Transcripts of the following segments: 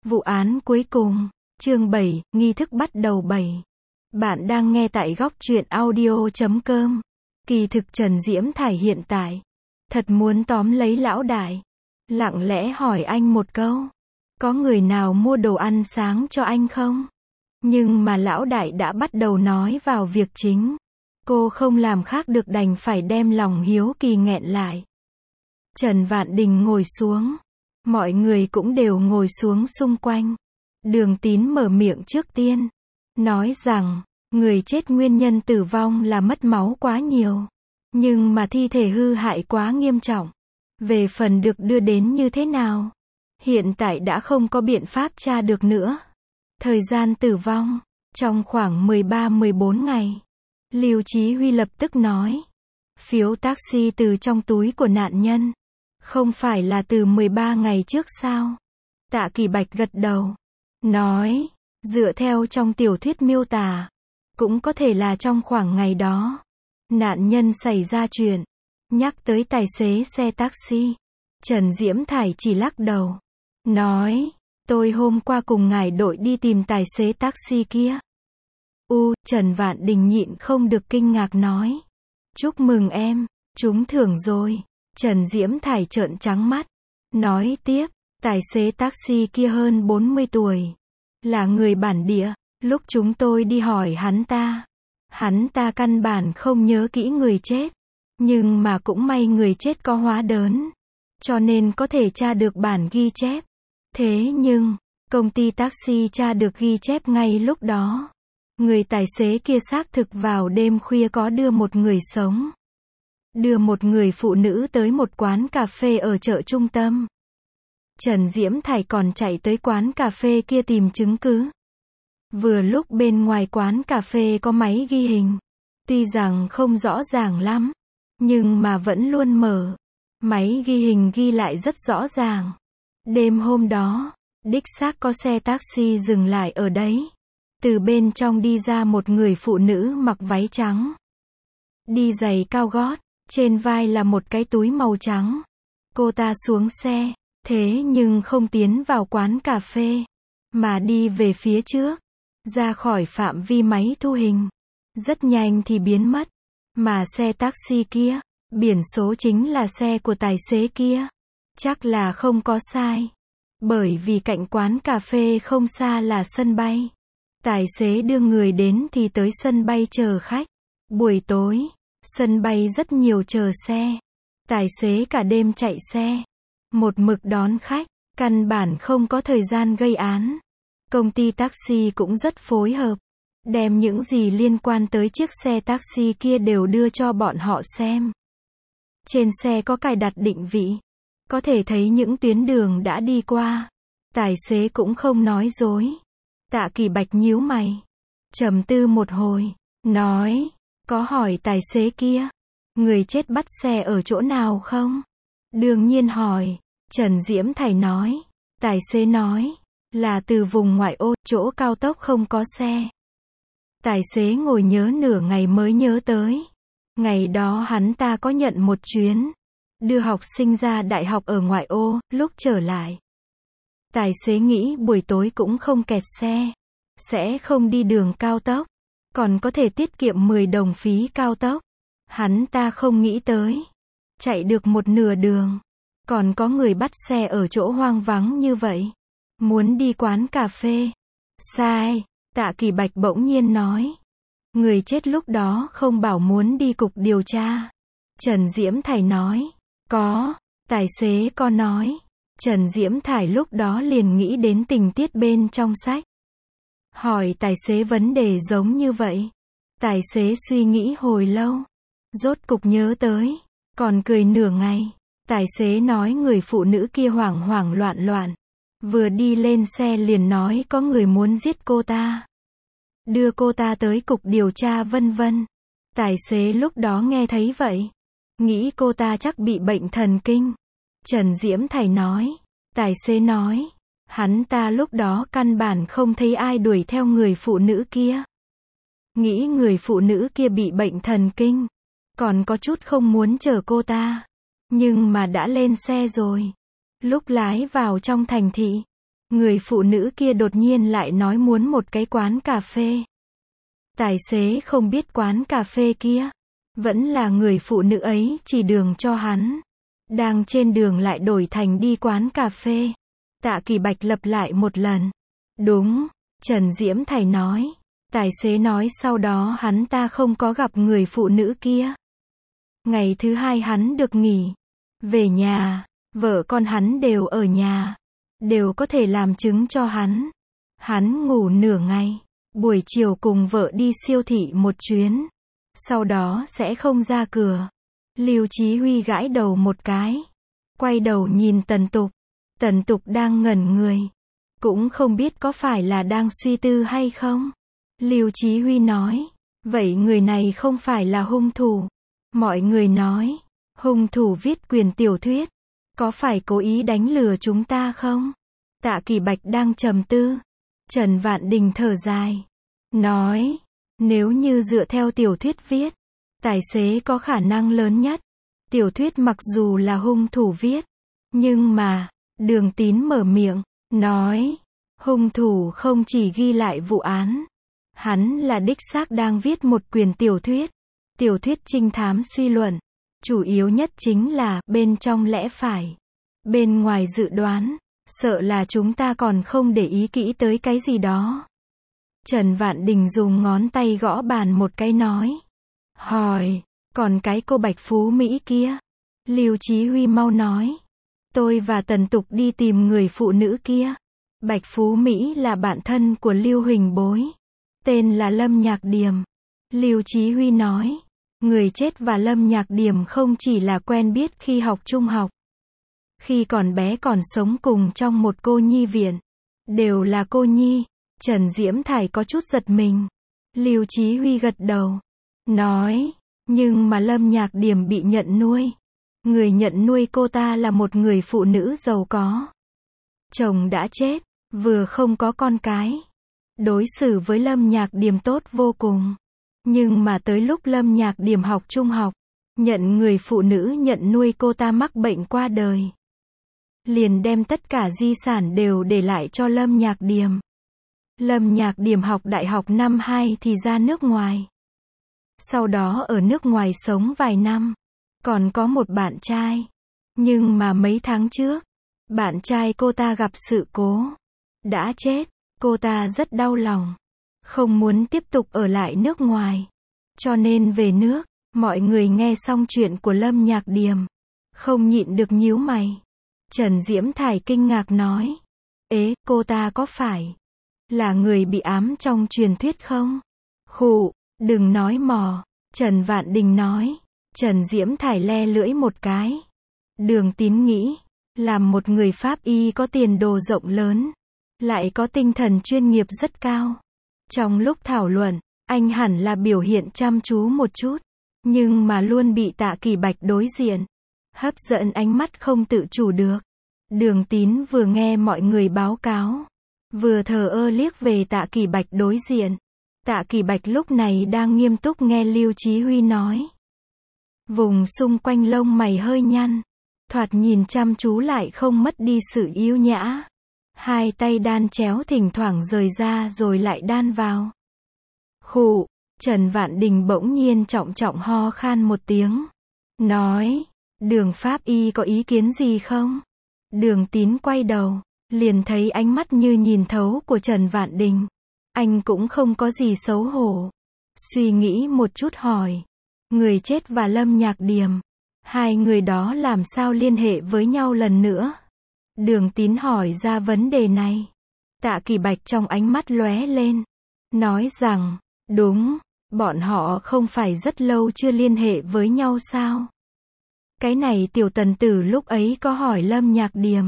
Vụ án cuối cùng, chương 7, nghi thức bắt đầu 7. Bạn đang nghe tại góc truyện audio.com. Kỳ thực Trần Diễm Thải hiện tại thật muốn tóm lấy lão đại, lặng lẽ hỏi anh một câu. Có người nào mua đồ ăn sáng cho anh không? Nhưng mà lão đại đã bắt đầu nói vào việc chính. Cô không làm khác được đành phải đem lòng hiếu kỳ nghẹn lại. Trần Vạn Đình ngồi xuống. Mọi người cũng đều ngồi xuống xung quanh. Đường Tín mở miệng trước tiên. Nói rằng, người chết nguyên nhân tử vong là mất máu quá nhiều. Nhưng mà thi thể hư hại quá nghiêm trọng. Về phần được đưa đến như thế nào? Hiện tại đã không có biện pháp tra được nữa. Thời gian tử vong, trong khoảng 13-14 ngày. Lưu Chí Huy lập tức nói. Phiếu taxi từ trong túi của nạn nhân. Không phải là từ 13 ngày trước sao? Tạ Kỳ Bạch gật đầu. Nói, dựa theo trong tiểu thuyết miêu tả. Cũng có thể là trong khoảng ngày đó. Nạn nhân xảy ra chuyện. Nhắc tới tài xế xe taxi. Trần Diễm Thải chỉ lắc đầu. Nói, tôi hôm qua cùng ngài đội đi tìm tài xế taxi kia. Trần Vạn Đình nhịn không được kinh ngạc nói. Chúc mừng em, trúng thưởng rồi. Trần Diễm Thải trợn trắng mắt. Nói tiếp, tài xế taxi kia hơn 40 tuổi. Là người bản địa. Lúc chúng tôi đi hỏi hắn ta căn bản không nhớ kỹ người chết. Nhưng mà cũng may người chết có hóa đơn. Cho nên có thể tra được bản ghi chép. Thế nhưng, công ty taxi tra được ghi chép ngay lúc đó. Người tài xế kia xác thực vào đêm khuya có đưa một người sống. Đưa một người phụ nữ tới một quán cà phê ở chợ trung tâm. Trần Diễm Thải còn chạy tới quán cà phê kia tìm chứng cứ. Vừa lúc bên ngoài quán cà phê có máy ghi hình. Tuy rằng không rõ ràng lắm, nhưng mà vẫn luôn mở. Máy ghi hình ghi lại rất rõ ràng. Đêm hôm đó, đích xác có xe taxi dừng lại ở đấy. Từ bên trong đi ra một người phụ nữ mặc váy trắng. Đi giày cao gót, trên vai là một cái túi màu trắng. Cô ta xuống xe, thế nhưng không tiến vào quán cà phê, mà đi về phía trước, ra khỏi phạm vi máy thu hình. Rất nhanh thì biến mất. Mà xe taxi kia, biển số chính là xe của tài xế kia. Chắc là không có sai. Bởi vì cạnh quán cà phê không xa là sân bay. Tài xế đưa người đến thì tới sân bay chờ khách. Buổi tối, sân bay rất nhiều chờ xe. Tài xế cả đêm chạy xe. Một mực đón khách, căn bản không có thời gian gây án. Công ty taxi cũng rất phối hợp. Đem những gì liên quan tới chiếc xe taxi kia đều đưa cho bọn họ xem. Trên xe có cài đặt định vị. Có thể thấy những tuyến đường đã đi qua. Tài xế cũng không nói dối. Tạ Kỳ Bạch nhíu mày. Trầm tư một hồi. Nói. Có hỏi tài xế kia. Người chết bắt xe ở chỗ nào không? Đương nhiên hỏi. Trần Diễm Thải nói. Tài xế nói. Là từ vùng ngoại ô, chỗ cao tốc không có xe. Tài xế ngồi nhớ nửa ngày mới nhớ tới. Ngày đó hắn ta có nhận một chuyến. Đưa học sinh ra đại học ở ngoại ô, lúc trở lại. Tài xế nghĩ buổi tối cũng không kẹt xe. Sẽ không đi đường cao tốc. Còn có thể tiết kiệm 10 đồng phí cao tốc. Hắn ta không nghĩ tới. Chạy được một nửa đường. Còn có người bắt xe ở chỗ hoang vắng như vậy. Muốn đi quán cà phê. Sai. Tạ Kỳ Bạch bỗng nhiên nói. Người chết lúc đó không bảo muốn đi cục điều tra. Trần Diễm Thải nói. Có. Tài xế có nói. Trần Diễm Thải lúc đó liền nghĩ đến tình tiết bên trong sách. Hỏi tài xế vấn đề giống như vậy. Tài xế suy nghĩ hồi lâu. Rốt cục nhớ tới. Còn cười nửa ngày. Tài xế nói người phụ nữ kia hoảng hoảng loạn loạn. Vừa đi lên xe liền nói có người muốn giết cô ta. Đưa cô ta tới cục điều tra vân vân. Tài xế lúc đó nghe thấy vậy. Nghĩ cô ta chắc bị bệnh thần kinh. Trần Diễm Thải nói. Tài xế nói. Hắn ta lúc đó căn bản không thấy ai đuổi theo người phụ nữ kia. Nghĩ người phụ nữ kia bị bệnh thần kinh. Còn có chút không muốn chở cô ta. Nhưng mà đã lên xe rồi. Lúc lái vào trong thành thị. người phụ nữ kia đột nhiên lại nói muốn một cái quán cà phê. Tài xế không biết quán cà phê kia. Vẫn là người phụ nữ ấy chỉ đường cho hắn. Đang trên đường lại đổi thành đi quán cà phê. Tạ Kỳ Bạch lặp lại một lần. Đúng, Trần Diễm Thải nói. Tài xế nói sau đó hắn ta không có gặp người phụ nữ kia. Ngày thứ hai hắn được nghỉ. Về nhà, vợ con hắn đều ở nhà. Đều có thể làm chứng cho hắn. Hắn ngủ nửa ngày. Buổi chiều cùng vợ đi siêu thị một chuyến. Sau đó sẽ không ra cửa. Lưu Chí Huy gãi đầu một cái. Quay đầu nhìn Tần Tục. Tần Tục đang ngẩn người. Cũng không biết có phải là đang suy tư hay không. Lưu Chí Huy nói. Vậy người này không phải là hung thủ. Mọi người nói. Hung thủ viết quyền tiểu thuyết. Có phải cố ý đánh lừa chúng ta không? Tạ Kỳ Bạch đang trầm tư. Trần Vạn Đình thở dài. Nói. Nếu như dựa theo tiểu thuyết viết. Tài xế có khả năng lớn nhất. Tiểu thuyết mặc dù là hung thủ viết. Nhưng mà. Đường Tín mở miệng. Nói. Hung thủ không chỉ ghi lại vụ án. Hắn là đích xác đang viết một quyển tiểu thuyết. Tiểu thuyết trinh thám suy luận. Chủ yếu nhất chính là bên trong lẽ phải. Bên ngoài dự đoán. Sợ là chúng ta còn không để ý kỹ tới cái gì đó. Trần Vạn Đình dùng ngón tay gõ bàn một cái nói. Hỏi. Còn cái cô Bạch Phú Mỹ kia. Lưu Chí Huy mau nói. Tôi và Tần Tục đi tìm người phụ nữ kia. Bạch Phú Mỹ là bạn thân của Lưu Huỳnh Bối. Tên là Lâm Nhạc Điềm. Lưu Chí Huy nói. Người chết và Lâm Nhạc Điềm không chỉ là quen biết khi học trung học. Khi còn bé còn sống cùng trong một cô nhi viện. Đều là cô nhi. Trần Diễm Thải có chút giật mình. Lưu Chí Huy gật đầu. Nói. Nhưng mà Lâm Nhạc Điềm bị nhận nuôi. Người nhận nuôi cô ta là một người phụ nữ giàu có. Chồng đã chết. Vừa không có con cái. Đối xử với Lâm Nhạc Điềm tốt vô cùng. Nhưng mà tới lúc Lâm Nhạc Điềm học trung học. Nhận người phụ nữ nhận nuôi cô ta mắc bệnh qua đời. Liền đem tất cả di sản đều để lại cho Lâm Nhạc Điềm. Lâm Nhạc Điềm học đại học năm 2 thì ra nước ngoài. Sau đó ở nước ngoài sống vài năm. Còn có một bạn trai. Nhưng mà mấy tháng trước. Bạn trai cô ta gặp sự cố. Đã chết. Cô ta rất đau lòng. Không muốn tiếp tục ở lại nước ngoài. Cho nên về nước. Mọi người nghe xong chuyện của Lâm Nhạc Điềm. Không nhịn được nhíu mày. Trần Diễm Thải kinh ngạc nói. Ế, cô ta có phải là người bị ám trong truyền thuyết không? Khụ, đừng nói mò. Trần Vạn Đình nói. Trần Diễm Thải le lưỡi một cái. Đường Tín nghĩ. Làm một người pháp y có tiền đồ rộng lớn. Lại có tinh thần chuyên nghiệp rất cao. Trong lúc thảo luận, anh hẳn là biểu hiện chăm chú một chút. Nhưng mà luôn bị Tạ Kỳ Bạch đối diện. Hấp dẫn ánh mắt không tự chủ được. Đường Tín vừa nghe mọi người báo cáo. Vừa thờ ơ liếc về Tạ Kỳ Bạch đối diện. Tạ Kỳ Bạch lúc này đang nghiêm túc nghe Lưu Chí Huy nói. Vùng xung quanh lông mày hơi nhăn. Thoạt nhìn chăm chú lại không mất đi sự yếu nhã. Hai tay đan chéo thỉnh thoảng rời ra rồi lại đan vào. Khụ, Trần Vạn Đình bỗng nhiên trọng trọng ho khan một tiếng. Nói, Đường pháp y có ý kiến gì không? Đường Tín quay đầu, liền thấy ánh mắt như nhìn thấu của Trần Vạn Đình. Anh cũng không có gì xấu hổ. Suy nghĩ một chút hỏi. Người chết và Lâm Nhạc Điềm. Hai người đó làm sao liên hệ với nhau lần nữa? Đường Tín hỏi ra vấn đề này. Tạ Kỳ Bạch trong ánh mắt lóe lên. Nói rằng, đúng, bọn họ không phải rất lâu chưa liên hệ với nhau sao? Cái này Tiểu Tần Tử lúc ấy có hỏi Lâm Nhạc Điềm.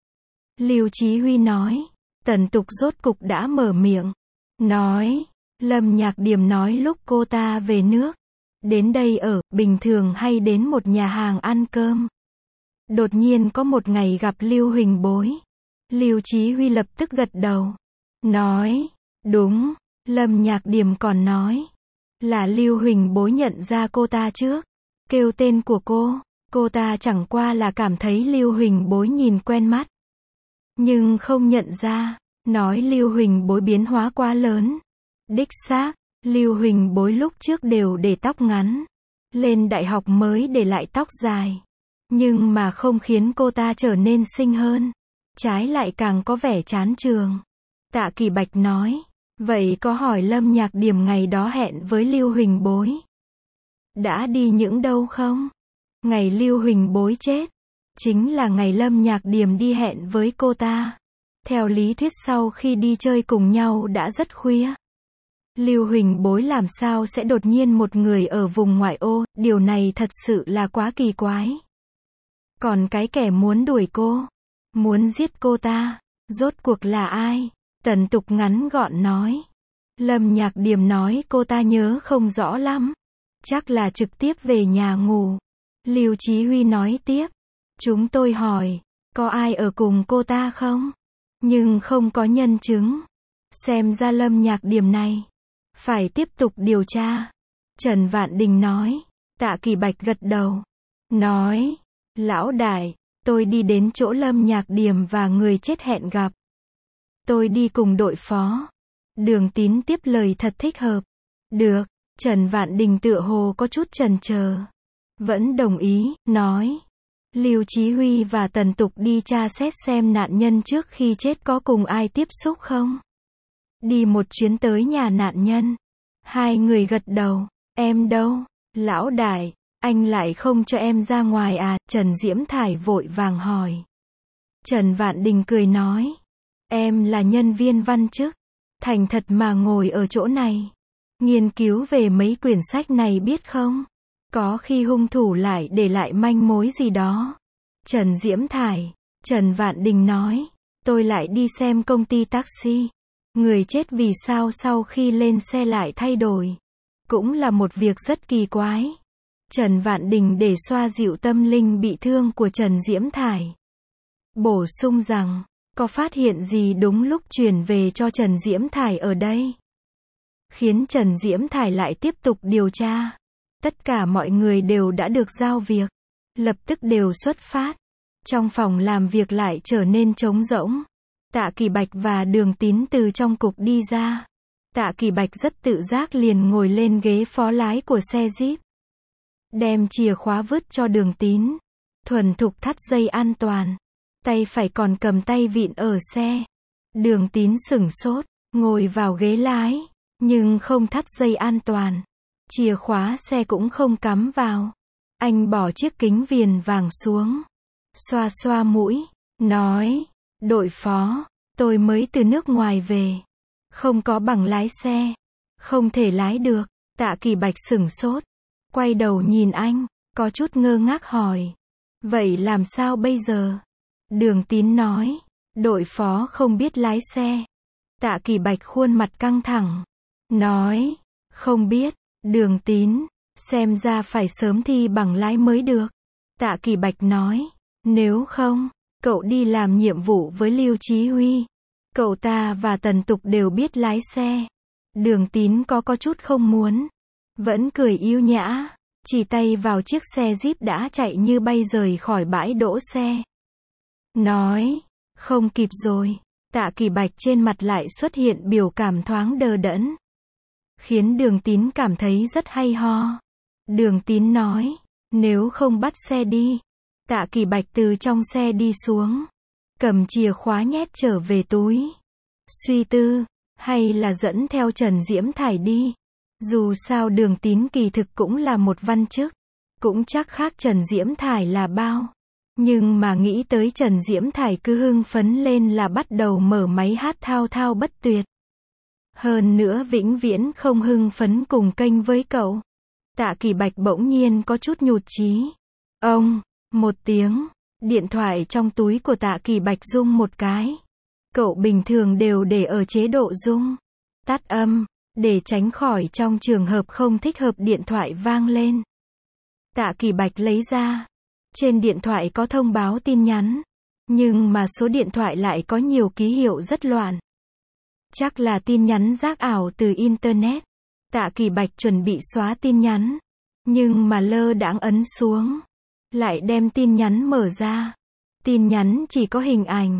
Lưu Chí Huy nói. Tần Tục rốt cục đã mở miệng. Nói, Lâm Nhạc Điềm nói lúc cô ta về nước. Đến đây ở, bình thường hay đến một nhà hàng ăn cơm. Đột nhiên có một ngày gặp Lưu Huỳnh Bối. Lưu Chí Huy lập tức gật đầu. Nói, đúng, Lâm Nhạc Điềm còn nói. Là Lưu Huỳnh Bối nhận ra cô ta trước. Kêu tên của cô ta chẳng qua là cảm thấy Lưu Huỳnh Bối nhìn quen mắt. nhưng không nhận ra. Nói Lưu Huỳnh Bối biến hóa quá lớn. Đích xác, Lưu Huỳnh Bối lúc trước đều để tóc ngắn. Lên đại học mới để lại tóc dài. Nhưng mà không khiến cô ta trở nên xinh hơn. Trái lại càng có vẻ chán trường. Tạ Kỳ Bạch nói. Vậy có hỏi Lâm Nhạc Điểm ngày đó hẹn với Lưu Huỳnh Bối đã đi những đâu không? Ngày Lưu Huỳnh Bối chết, chính là ngày Lâm Nhạc Điểm đi hẹn với cô ta. Theo lý thuyết sau khi đi chơi cùng nhau đã rất khuya. Lưu Huỳnh Bối làm sao sẽ đột nhiên một người ở vùng ngoại ô, điều này thật sự là quá kỳ quái. Còn cái kẻ muốn đuổi cô, muốn giết cô ta, rốt cuộc là ai? Tần Tục ngắn gọn nói. Lâm Nhạc Điểm nói cô ta nhớ không rõ lắm. Chắc là trực tiếp về nhà ngủ. Lưu Chí Huy nói tiếp. Chúng tôi hỏi, có ai ở cùng cô ta không? Nhưng không có nhân chứng. Xem ra Lâm Nhạc Điểm này phải tiếp tục điều tra. Trần Vạn Đình nói. Tạ Kỳ Bạch gật đầu. Nói, lão đại, tôi đi đến chỗ Lâm Nhạc Điểm và người chết hẹn gặp. Tôi đi cùng đội phó. Đường Tín tiếp lời thật thích hợp. Được, Trần Vạn Đình tựa hồ có chút chần chờ. Vẫn đồng ý, nói. Lưu Chí Huy và Tần Tục đi tra xét xem nạn nhân trước khi chết có cùng ai tiếp xúc không. Đi một chuyến tới nhà nạn nhân. Hai người gật đầu. Em đâu? Lão đại, anh lại không cho em ra ngoài à? Trần Diễm Thải vội vàng hỏi. Trần Vạn Đình cười nói. Em là nhân viên văn chức. Thành thật mà ngồi ở chỗ này. Nghiên cứu về mấy quyển sách này biết không? Có khi hung thủ lại để lại manh mối gì đó. Trần Diễm Thải. Trần Vạn Đình nói. Tôi lại đi xem công ty taxi. Người chết vì sao sau khi lên xe lại thay đổi. Cũng là một việc rất kỳ quái. Trần Vạn Đình để xoa dịu tâm linh bị thương của Trần Diễm Thải. Bổ sung rằng, có phát hiện gì đúng lúc chuyển về cho Trần Diễm Thải ở đây. Khiến Trần Diễm Thải lại tiếp tục điều tra. Tất cả mọi người đều đã được giao việc. Lập tức đều xuất phát. Trong phòng làm việc lại trở nên trống rỗng. Tạ Kỳ Bạch và Đường Tín từ trong cục đi ra. Tạ Kỳ Bạch rất tự giác liền ngồi lên ghế phó lái của xe Jeep. Đem chìa khóa vứt cho Đường Tín. Thuần thục thắt dây an toàn. Tay phải còn cầm tay vịn ở xe. Đường Tín sửng sốt, ngồi vào ghế lái, nhưng không thắt dây an toàn. Chìa khóa xe cũng không cắm vào. Anh bỏ chiếc kính viền vàng xuống. Xoa xoa mũi, nói, đội phó, tôi mới từ nước ngoài về. Không có bằng lái xe. Không thể lái được. Tạ Kỳ Bạch sửng sốt. Quay đầu nhìn anh, có chút ngơ ngác hỏi. Vậy làm sao bây giờ? Đường Tín nói. Đội phó không biết lái xe. Tạ Kỳ Bạch khuôn mặt căng thẳng. Nói. Không biết. Đường Tín. Xem ra phải sớm thi bằng lái mới được. Tạ Kỳ Bạch nói. Nếu không, cậu đi làm nhiệm vụ với Lưu Chí Huy. Cậu ta và Tần Tục đều biết lái xe. Đường Tín có chút không muốn. Vẫn cười yêu nhã. Chỉ tay vào chiếc xe Jeep đã chạy như bay rời khỏi bãi đỗ xe. Nói. Không kịp rồi. Tạ Kỳ Bạch trên mặt lại xuất hiện biểu cảm thoáng đờ đẫn. Khiến Đường Tín cảm thấy rất hay ho. Đường Tín nói. Nếu không bắt xe đi. Tạ Kỳ Bạch từ trong xe đi xuống. Cầm chìa khóa nhét trở về túi. Suy tư. Hay là dẫn theo Trần Diễm Thải đi. Dù sao Đường Tín kỳ thực cũng là một văn chức. Cũng chắc khác Trần Diễm Thải là bao. Nhưng mà nghĩ tới Trần Diễm Thải cứ hưng phấn lên là bắt đầu mở máy hát thao thao bất tuyệt. Hơn nữa vĩnh viễn không hưng phấn cùng kênh với cậu. Tạ Kỳ Bạch bỗng nhiên có chút nhụt chí. Ông, một tiếng, điện thoại trong túi của Tạ Kỳ Bạch rung một cái. Cậu bình thường đều để ở chế độ rung, tắt âm, để tránh khỏi trong trường hợp không thích hợp điện thoại vang lên. Tạ Kỳ Bạch lấy ra. Trên điện thoại có thông báo tin nhắn. Nhưng mà số điện thoại lại có nhiều ký hiệu rất loạn. Chắc là tin nhắn rác ảo từ Internet. Tạ Kỳ Bạch chuẩn bị xóa tin nhắn. Nhưng mà lơ đãng ấn xuống. Lại đem tin nhắn mở ra. Tin nhắn chỉ có hình ảnh.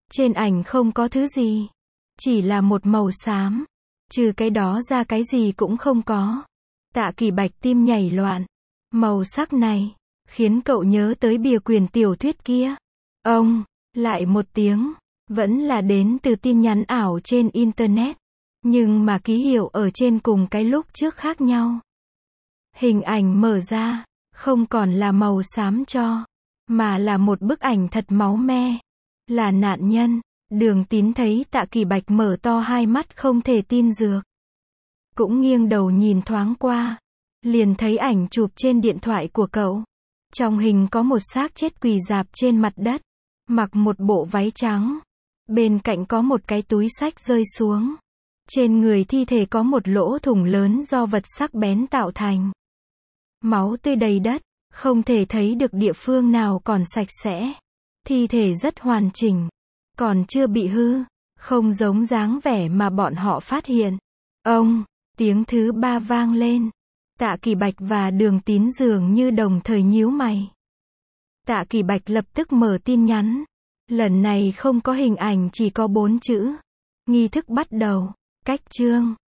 Trên ảnh không có thứ gì. Chỉ là một màu xám. Trừ cái đó ra cái gì cũng không có. Tạ Kỳ Bạch tim nhảy loạn. Màu sắc này, khiến cậu nhớ tới bìa quyển tiểu thuyết kia. Ông, lại một tiếng, vẫn là đến từ tin nhắn ảo trên Internet. Nhưng mà ký hiệu ở trên cùng cái lúc trước khác nhau. Hình ảnh mở ra, không còn là màu xám cho, mà là một bức ảnh thật máu me. Là nạn nhân. Đường Tín thấy Tạ Kỳ Bạch mở to hai mắt không thể tin được. Cũng nghiêng đầu nhìn thoáng qua. Liền thấy ảnh chụp trên điện thoại của cậu. Trong hình có một xác chết quỳ rạp trên mặt đất. Mặc một bộ váy trắng. Bên cạnh có một cái túi xách rơi xuống. Trên người thi thể có một lỗ thủng lớn do vật sắc bén tạo thành. Máu tươi đầy đất. Không thể thấy được địa phương nào còn sạch sẽ. Thi thể rất hoàn chỉnh. Còn chưa bị hư. Không giống dáng vẻ mà bọn họ phát hiện. Ông, tiếng thứ ba vang lên. Tạ Kỳ Bạch và Đường Tín dường như đồng thời nhíu mày. Tạ Kỳ Bạch lập tức mở tin nhắn. Lần này không có hình ảnh, chỉ có 4 chữ. Nghi thức bắt đầu. Cách chương.